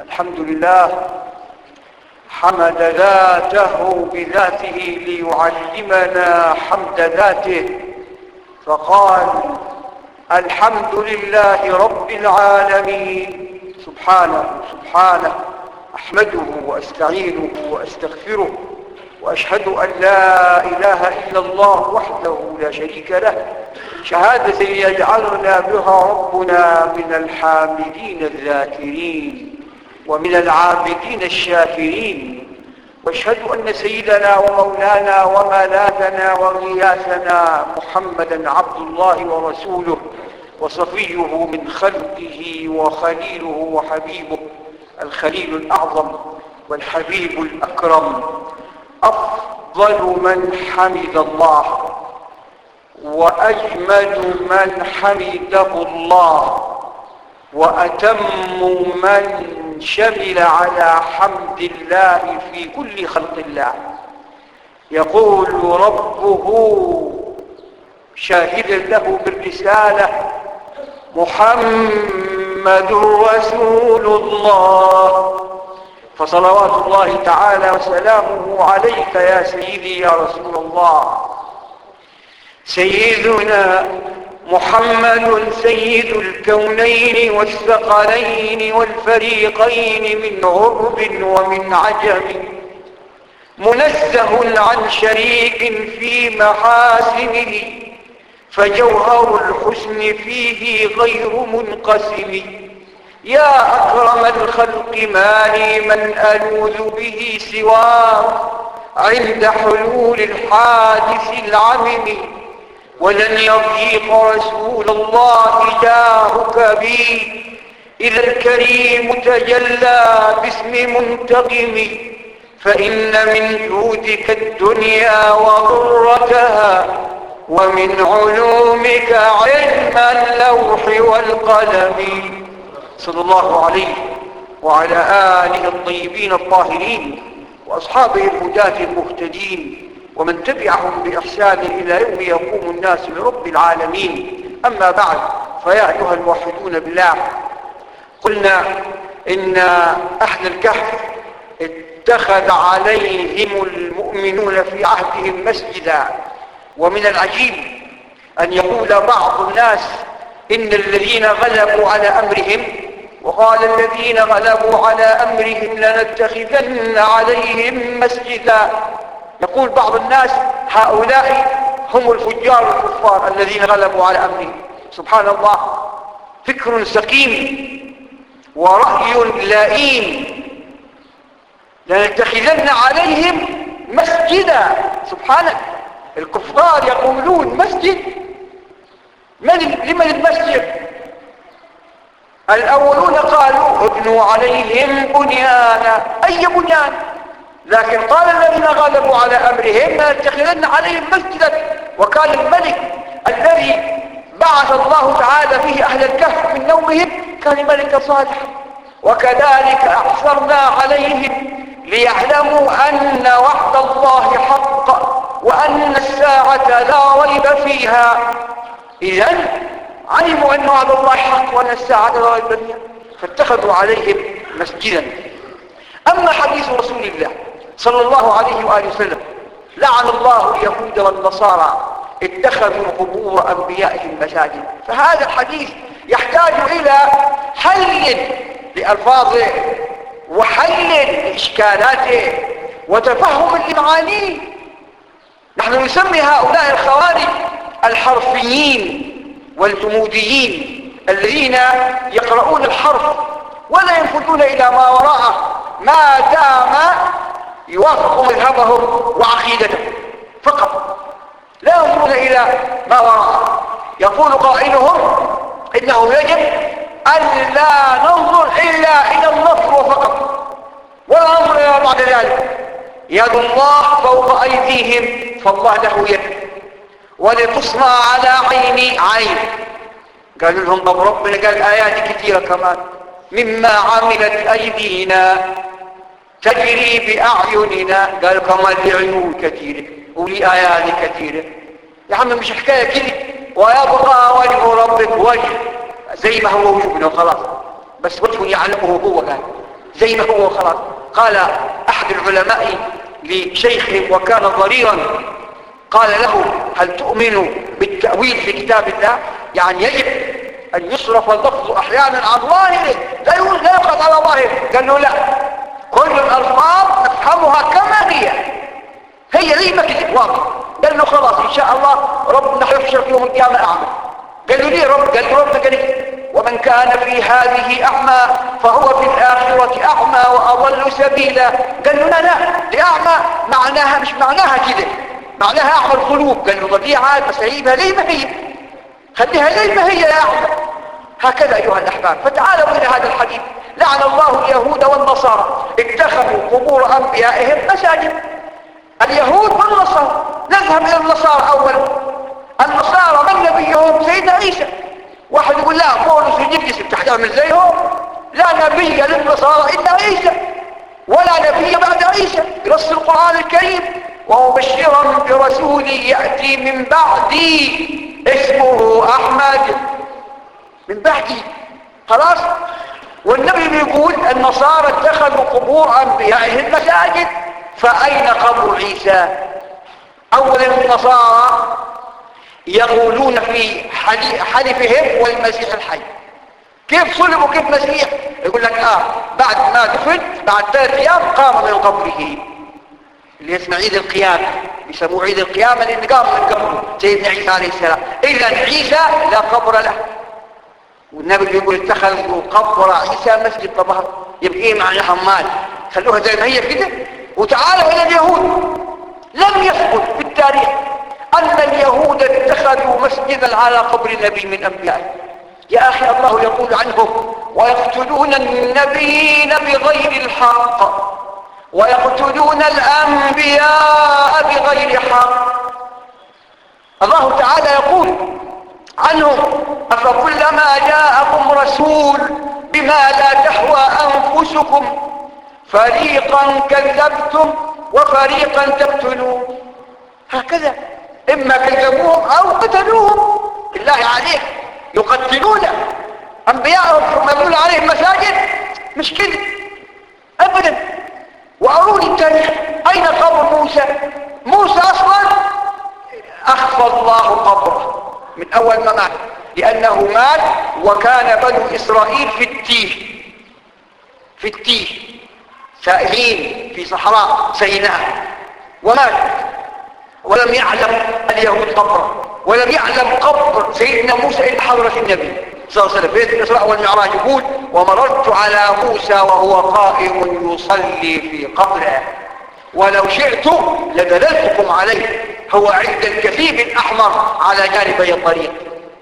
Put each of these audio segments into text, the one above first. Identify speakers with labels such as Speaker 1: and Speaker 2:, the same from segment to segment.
Speaker 1: الحمد لله حمد ذاته بذاته ليعلمنا حمد ذاته، فقال: الحمد لله رب العالمين. سبحانه أحمده وأستعينه وأستغفره، وأشهد أن لا إله إلا الله وحده لا شريك له، شهادة يجعلنا بها ربنا من الحامدين الذاكرين ومن العابدين الشاكرين. واشهد أن سيدنا ومولانا وملاذنا وغياثنا محمدا عبد الله ورسوله وصفيه من خلقه وخليله وحبيبه، الخليل الأعظم والحبيب الأكرم، أفضل من حمد الله وأجمل من حمده الله وأتم من شمل على حمد الله في كل خلق الله. يقول ربه شاهدا له بالرسالة: محمد رسول الله. فصلوات الله تعالى وسلامه عليك يا سيدي يا رسول الله. سيدنا محمد سيد الكونين والثقلين والفريقين من عرب ومن عجم، منزه عن شريك في محاسنه، فجوهر الحسن فيه غير منقسم. يا أكرم الخلق ما لي من ألوذ به سواك عند حلول الحادث العمم، ولن يضيق رسول الله جاهك بي إذا الكريم تجلى باسم منتقم. فإن من جودك الدنيا وضرتها، ومن علومك علم اللوح والقلم. صلى الله عليه وعلى آله الطيبين الطاهرين وأصحابه الهداة المهتدين ومن تبعهم بإحسان إلى يوم يقوم الناس لرب العالمين. أما بعد، فيا أيها الموحدون بالله، قلنا إن أهل الكهف اتخذ عليهم المؤمنون في عهدهم مسجدا. ومن العجيب أن يقول بعض الناس إن الذين غلبوا على أمرهم، وقال الذين غلبوا على أمرهم لنتخذن عليهم مسجدا. يقول بعض الناس هؤلاء هم الفجار الكفار الذين غلبوا على أمرهم. سبحان الله، فكر سقيم ورأي لئيم. لنتخذن عليهم مسجدا. سبحانه، الكفار يقولون مسجد. لمن المسجد؟ الأولون قالوا ابنوا عليهم بنيانا. أي بنيان؟ لكن قال الذين غلبوا على أمرهم لنتخذن عليهم مسجدا. وكان الملك الذي بعث الله تعالى فيه أهل الكهف من نومهم كان ملك صالح. وكذلك أحصرنا عليهم ليعلموا أن وعد الله حق وأن الساعة لا ريب فيها. إذن علموا أن وعد الله حق وأن الساعة لا ريب فيها، فاتخذوا عليهم مسجدا. أما حديث رسول الله صلى الله عليه وآله وسلم: لعن الله اليهود والنصارى اتخذوا قبور أنبيائهم مساجد، فهذا الحديث يحتاج إلى حل لألفاظه وحل لإشكالاته وتفهم لمعانيه. نحن نسمي هؤلاء الخوارج الحرفيين والجموديين الذين يقرؤون الحرف ولا ينفذون إلى ما وراءه ما دام يوافق مذهبهم وعقيدتهم فقط، لا ينظرون إلى ما وراءه. يقول قائلهم إنه يجب أن لا ننظر إلا إلى النصر وفقط، ولا ننظر إلى بعد ذلك. يد الله فوق أيديهم، فالله له يد، ولتصنع على عيني عين. قالوا لهم طب ربنا قال آيات كثيرة كمان: مما عملت أيدينا تجري بأعيننا. قالوا كمان لعيون كثيرة ولآيات كثيرة. يا عم مش حكاية كده. ويبقى وجه ربك وجه زي ما هو وجهنا وخلاص، بس وجه يعلمه هو قال. زي ما هو خلاص. قال أحد العلماء لشيخ وكان ضريرا، قال له: هل تؤمن بالتأويل في كتاب الله؟ يعني يجب أن يصرف اللفظ أحيانا عن ظاهره، لا يقعد على ظاهره. قال له: لا، كل الألفاظ نفهمها كما هي زي ما كده واضح. قال له: خلاص إن شاء الله ربنا حيحشر في يوم القيامة أعمى. قال له: ليه رب؟ قال له: ربنا قال: ومن كان في هذه أعمى فهو في الآخرة أعمى وأضل سبيلا. قال له: لا، لأعمى معناها مش معناها كده، معناها أعمى القلوب. قال له: طبيعة بس هيبها ليه ما هي، خليها ليه ما هي يا أعمى. هكذا أيها الأحباب. فتعالوا إلى هذا الحديث: لعن الله اليهود والنصارى اتخذوا قبور أنبيائهم مساجد. اليهود والنصارى، نذهب إلى النصارى أولا. النصارى من نبيهم؟ سيدنا عيسى. واحد يقول: لا، بولس وجبريل بتحتمل زيهم. لا نبي للنصارى إلا عيسى، ولا نبي بعد عيسى. نص القرآن الكريم: ومبشرا برسول يأتي من بعدي اسمه أحمد. من بعدي خلاص. والنبي بيقول: النصارى اتخذوا قبور أنبيائهم مساجد. فأين قبر عيسى؟ أولا النصارى يقولون في حلفهم والمسيح الحي. كيف صلب وكيف مسيح؟ يقول لك بعد ما دفن بعد 3 أيام قام من قبره، اللي اسمه عيد القيامة. يسموه عيد القيامة لأن قام من قبره سيدنا عيسى عليه السلام. إذا عيسى لا قبر له. والنبي بيقول: اتخذوا قبر عيسى مسجد. طبعا يبقى ايه معناها؟ مال خلوها زي ما هي كده. وتعالوا إلى اليهود. لم يثبت في التاريخ أن اليهود اتخذوا مسجدا على قبر نبي من أنبيائه. يا أخي الله يقول عنهم: ويقتلون النبيين بغير الحق ويقتلون الأنبياء بغير حق. الله تعالى يقول عنهم: أفكلما جاءكم رسول بما لا تهوى أنفسكم فريقا كذبتم وفريقا تقتلون. هكذا، إما كذبوهم أو قتلوهم. بالله عليك، يقتلون أنبياءهم ثم يبنون عليهم مساجد؟ مش كده أبدا. وأروني التاريخ، أين قبر موسى؟ موسى أصلا أخفى الله قبره من أول ما مات، لأنه مات وكان بنو إسرائيل في التيه سائحين في صحراء سيناء، ومات ولم يعلم اليهود قبره، ولم يعلم قبر سيدنا موسى إلا حضرة النبي صلى الله عليه وسلم. في الإسراء والمعراج يقول: ومررت على موسى وهو قائم يصلي في قبره ولو شئت لدللتكم عليه، هو عند الكثيب الأحمر على جانبي الطريق.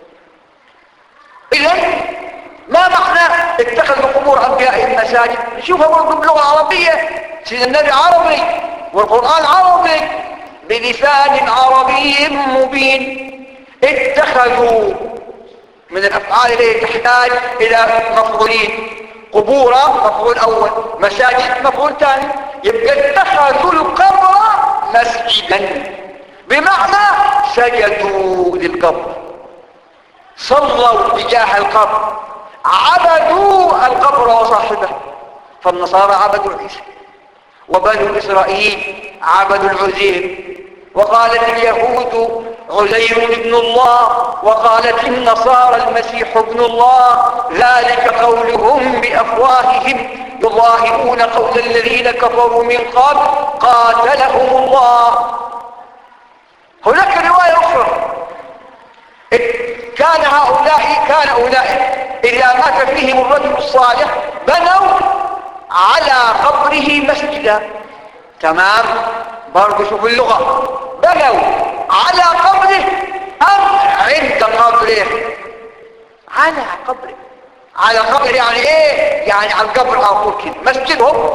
Speaker 1: إذن ما معنى اتخذوا قبور أنبيائهم مساجد؟ نشوفها برضه باللغة العربية. سيدنا النبي عربي والقرآن عربي بلسان عربي مبين. اتخذوا من الأفعال التي تحتاج إلى مفعولين: قبورا مفعول أول، مساجد مفعول ثاني. يبقى اتخذوا القبر مسجدا، بمعنى سجدوا للقبر، صلوا تجاه القبر، عبدوا القبر وصاحبه. فالنصارى عبدوا عيسى، وبنو إسرائيل عبدوا العزير، وقالت اليهود عزير ابن الله، وقالت النصارى المسيح ابن الله، ذلك قولهم بأفواههم يضاهئون قول الذين كفروا من قبل قاتلهم الله. هناك رواية أخرى: كان أولئك إذا مات فيهم الرجل الصالح بنوا على قبره مسجدا. تمام، برضو شوف اللغة: بنوا على قبره أم عند قبره؟ على قبره. على قبر يعني ايه؟ يعني على القبر على كده مسجدهم.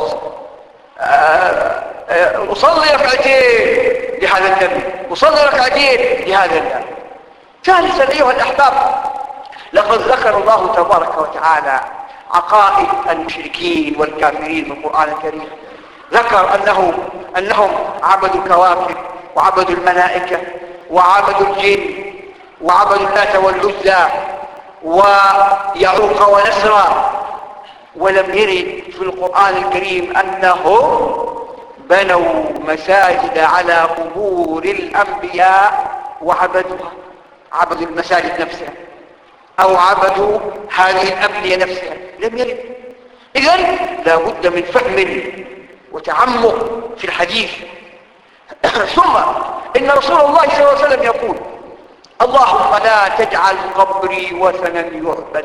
Speaker 1: أصلي ركعتين لهذا النبي، أصلي ركعتين لهذا النبي. ثالثا أيها الأحباب، لقد ذكر الله تبارك وتعالى عقائد المشركين والكافرين في القرآن الكريم. ذكر أنهم عبدوا الكواكب وعبدوا الملائكة وعبدوا الجن وعبدوا اللات والعزى ويعوق ونسرا. ولم يرد في القرآن الكريم أنهم بنوا مساجد على قبور الأنبياء وعبدوها، عبدوا المساجد نفسها أو عبدوا هذه الأبنية نفسها، لم يرد. إذن لا بد من فهم وتعمق في الحديث. ثم إن رسول الله صلى الله عليه وسلم يقول: اللهم لا تجعل قبري وثنا يعبد.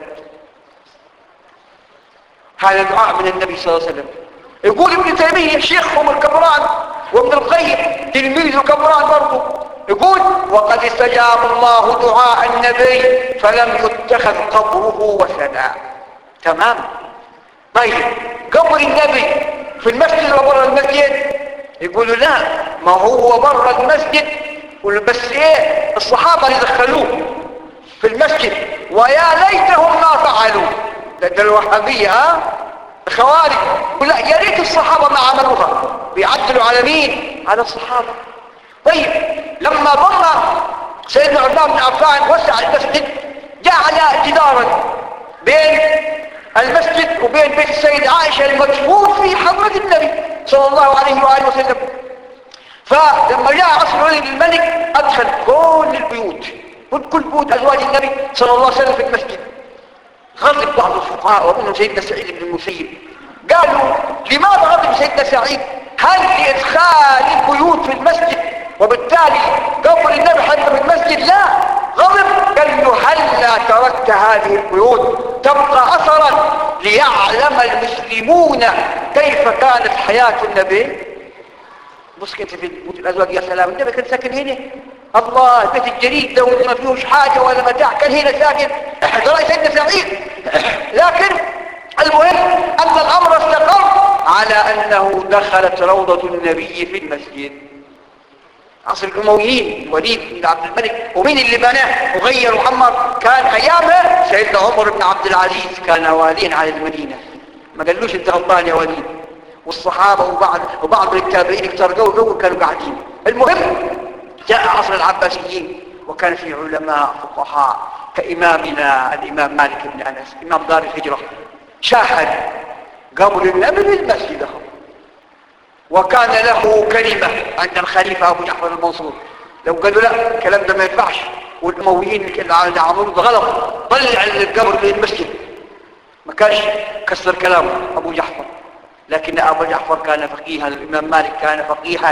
Speaker 1: هذا دعاء من النبي صلى الله عليه وسلم. يقول ابن تيمية شيخهم الكبران وابن القيم تلميذ الكبران برضه يقول: وقد استجاب الله دعاء النبي فلم يتخذ قبره وثنا. تمام. طيب قبر النبي في المسجد وبر المسجد؟ يقولوا لا، ما هو بر المسجد بس ايه الصحابة اللي دخلوه في المسجد، ويا ليتهم ما فعلوا. ده الوهابية الخوارج لا، يا ريت الصحابة ما عملوها، بيعدلوا على مين؟ على الصحابة. طيب لما بر سيدنا عثمان بن عفان وسع المسجد، جعل جدارا بين المسجد وبين بيت السيدة عائشة المدفون في حضرة النبي صلى الله عليه وآله وسلم. فلما جاء عصر ولي الملك أدخل كل البيوت، كل بيوت أزواج النبي صلى الله عليه وسلم في المسجد. غضب بعض الفقهاء ومنهم سيدنا سعيد بن المسيب، قالوا: لماذا غضب سيدنا سعيد؟ هل لإدخال البيوت في المسجد وبالتالي قبر النبي حتى في المسجد؟ لا، غضب قال له: هل تركت هذه البيوت تبقى أثرا ليعلم المسلمون كيف كانت حياة النبي؟ بص كنت في بيوت الأزواج، يا سلام، النبي كان ساكن هنا، الله البيت الجديد ده واللي ما فيهوش حاجة ولا متاع كان هنا ساكن. ده رأي سيدنا سعيد. لكن المهم أن الأمر استقر على أنه دخلت روضة النبي في المسجد. عصر الأمويين وليد بن عبد الملك، ومين اللي بناه وغير وعمر؟ كان أيامها سيدنا عمر بن عبد العزيز كان واليا على المدينة. ما قالوش انت غلطان يا وليد، والصحابة وبعض التابعين اكترقوا كانوا قاعدين. المهم جاء عصر العباسيين وكان في علماء فقهاء كإمامنا الإمام مالك بن أنس إمام دار الهجرة، شاهد قبر النبي بالمسجد، وكان له كلمة عند الخليفة أبو جعفر المنصور. لو قالوا لا الكلام ده ما ينفعش والأمويين اللي عملوا ده غلط، طلع القبر بالمسجد، ما كانش كسر كلامه أبو جعفر. لكن أبو جعفر كان فقيها، الإمام مالك كان فقيها،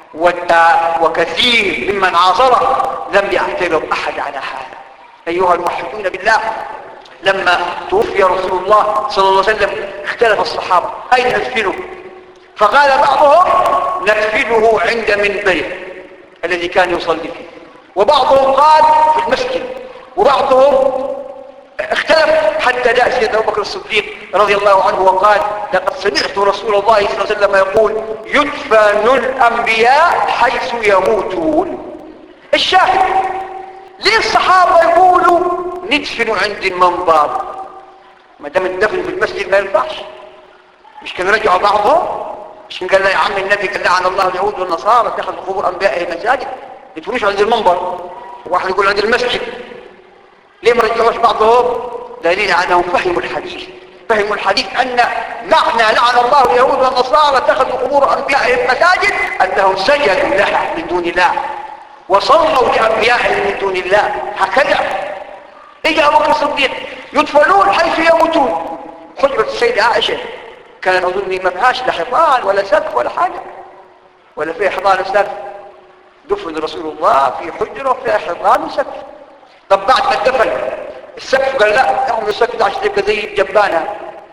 Speaker 1: وكثير ممن عاصره لم يعترض أحد على هذا. أيها الموحدون بالله، لما توفي رسول الله صلى الله عليه وسلم اختلف الصحابة أين ندفنه؟ فقال بعضهم ندفنه عند منبره الذي كان يصلي فيه، وبعضهم قال في المسجد، وبعضهم اختلف حتى جاء سيدنا أبو بكر الصديق رضي الله عنه وقال: لقد سمعت رسول الله صلى الله عليه وسلم يقول: يدفن الأنبياء حيث يموتون. الشاهد ليه الصحابة يقولوا ندفن عند المنبر؟ ما دام الدفن في المسجد ما ينفعش. مش كانوا رجعوا بعضهم؟ مش قال له يا عم النبي قال لعن الله اليهود والنصارى اتخذوا قبور انبيائهم مساجد؟ ما يدفنوش عند المنبر، واحد يقول عند المسجد. ليه ما رجعوش بعضهم؟ دليل على انهم فهموا الحديث، فهموا الحديث ان معنى لعن الله اليهود والنصارى اتخذوا قبور انبيائهم مساجد انهم سجدوا لها من دون الله وصلوا لانبيائهم من دون الله. هكذا اجى ابو بكر الصديق يدفنون حيث يموتون. حجرة السيدة عائشة كان اظن ما فيهاش لا حيطان ولا سقف ولا حاجة، ولا فيها حيطان وسقف. دفن رسول الله في حجرة فيها حيطان وسقف. طب بعد ما اتدفن السقف قال لا اعملوا السقف ده عشان تبقى زي الجبانة،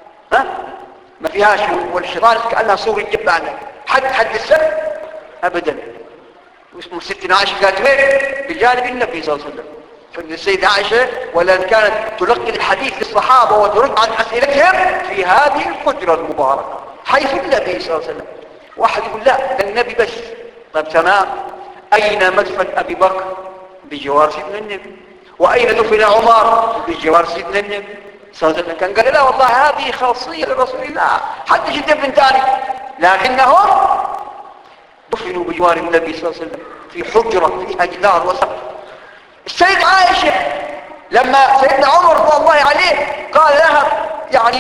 Speaker 1: ما فيهاش، والحيطان كأنها صور الجبانة. حد السقف ابدا. واسمه ستنا عائشة قالت وين؟ بجانب النبي صلى الله عليه وسلم. فالسيدة عائشة ولا كانت تلقي الحديث للصحابة وترد عن أسئلتهم في هذه الحجرة المباركة حيث النبي صلى الله عليه وسلم. واحد يقول لا ده النبي بس. طيب تمام، أين مدفن أبي بكر؟ بجوار سيدنا النبي. وأين دفن عمر؟ بجوار سيدنا النبي صلى الله عليه وسلم. كان قال لا والله هذه خاصية لرسول الله، حدش يدفن ثاني. لكنهم دفنوا بجوار النبي صلى الله عليه وسلم في حجرة فيها جدار وسقف. السيدة عائشة لما سيدنا عمر رضي الله عليه قال لها يعني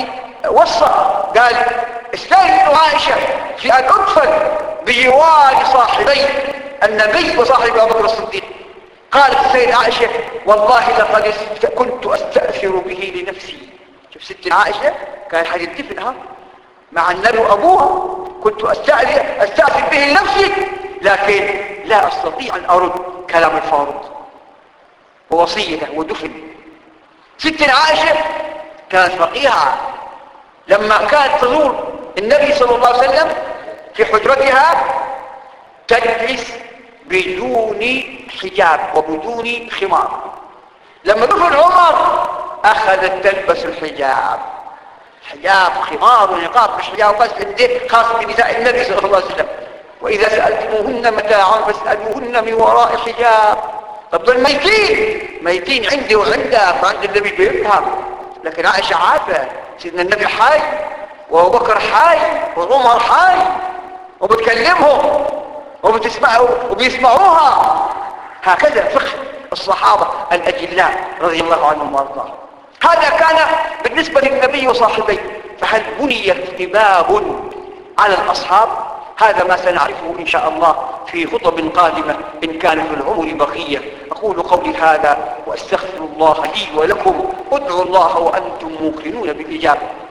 Speaker 1: وصى قال استأذن عائشة في أن أدفن بجوار صاحبي النبي وصاحب أبو بكر الصديق. قالت السيدة عائشة والله لقد كنت أستأثر به لنفسي. شوف ست عائشة كان حد يدفنها مع النبي وأبوها، كنت أستأثر به لنفسي لكن لا أستطيع أن أرد كلام الفاروق ووصيته ودفن. ست عائشة كانت فقيهة، لما كانت تزور النبي صلى الله عليه وسلم في حجرتها تجلس بدون حجاب وبدون خمار. لما دفن عمر أخذت تلبس الحجاب، حجاب خمار ونقاب، مش حجاب بس خاص بنساء النبي صلى الله عليه وسلم. وإذا سألتموهن متاعا فاسألوهن من وراء حجاب. طب دول ميتين عندي وعندك وعند النبي بيفهم، لكن عائشة عارفة سيدنا النبي حي وابو بكر حي وعمر حي وبتكلمهم وبيسمعوها. هكذا فقه الصحابة الأجلاء رضي الله عنهم وارضاهم. هذا كان بالنسبة للنبي وصاحبيه. فهل بني ارتباب على الأصحاب؟ هذا ما سنعرفه إن شاء الله في خطب قادمة إن كان في العمر بقية. أقول قولي هذا وأستغفر الله لي ولكم. ادعوا الله وأنتم موقنون بالإجابة.